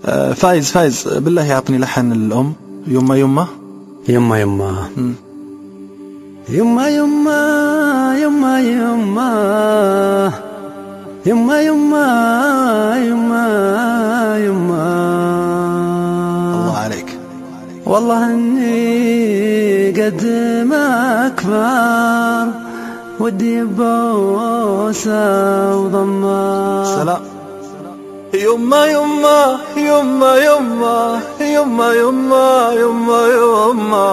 فايز بالله أعطني لحن الأم. يما يما يما يما يما يما يما يما يما يما يما. الله عليك. والله اني قد ما اكبر ودي بوسه وضمه. سلام. يما يما يما يما يما يما يما يما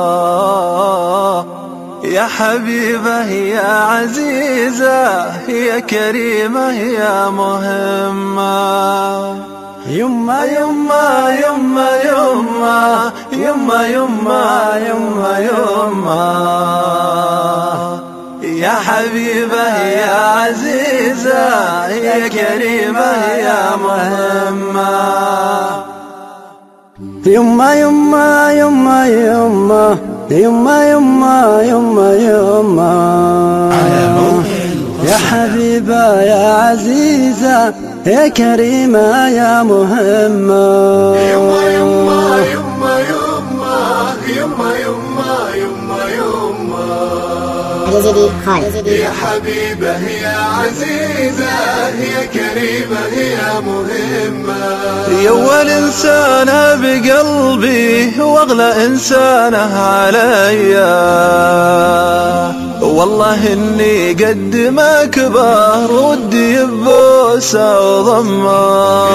يا حبيبة يا عزيزة يا كريمة يا مهمة. يما يما يما يما يما يما يما يما يا حبيبة يا عزيزة يا كريمة يا مهمة. يما يما يما يما يما يما يما يما يا حبيبة يا عزيزة يا كريمة يا مهمة. يما يما يما يما يما يما يما يما يا حبيبة يا عزيزة يا كريمة يا مهمة. يا أول إنسانة بقلبي وأغلى إنسانة عليا. والله إني قد ما كبر ودي ببوسة وضمة.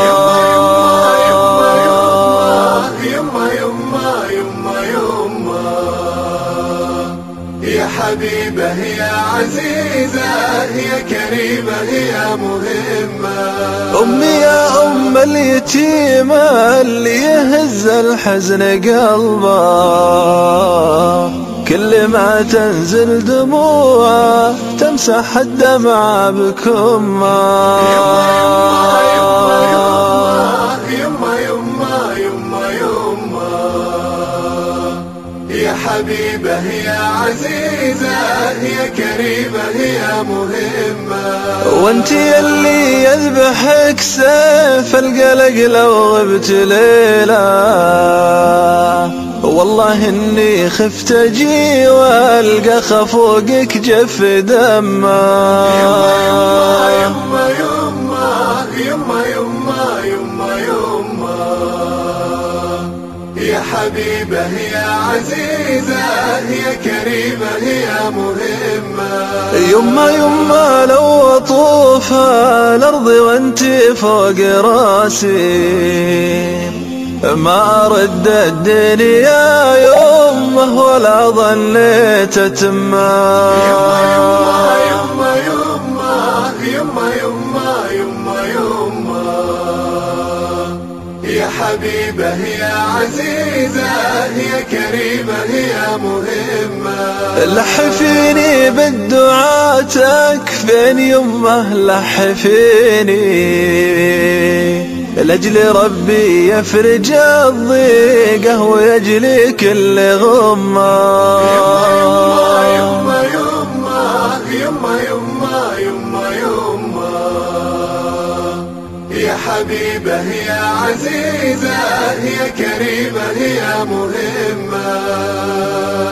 يا حبيبة يا عزيزة يا كريمة يا مهمة. أمي يا أم اليتيمة اللي يهز الحزن قلبه. كل ما تنزل دموعه تمسح الدمعة بكمه. يا حبيبة يا عزيزة يا كريمة يا مهمة. وانتي اللي يذبحك سيف القلق لو غبت ليلة. والله اني خفت اجي والقى خفوقك جف دمه. يما يما يما يما يما يما يما يا حبيبة يا عزيزة يا كريمة يا مهمة. يما يما لو أطوف الأرض وانتي فوق راسي ما أرد الدنيا يمه ولا ظنيت تما. يما يما يما يما يما يما يما يا حبيبة يا عزيزة يا كريمة يا مهمة. لحفيني بالدعاء تكفين يمه لحفيني لأجل ربي يفرج الضيقة ويجلي كل غمة. يما يما يما يما يما يما يما يا حبيبة يا عزيزة يا كريمة يا مهمة.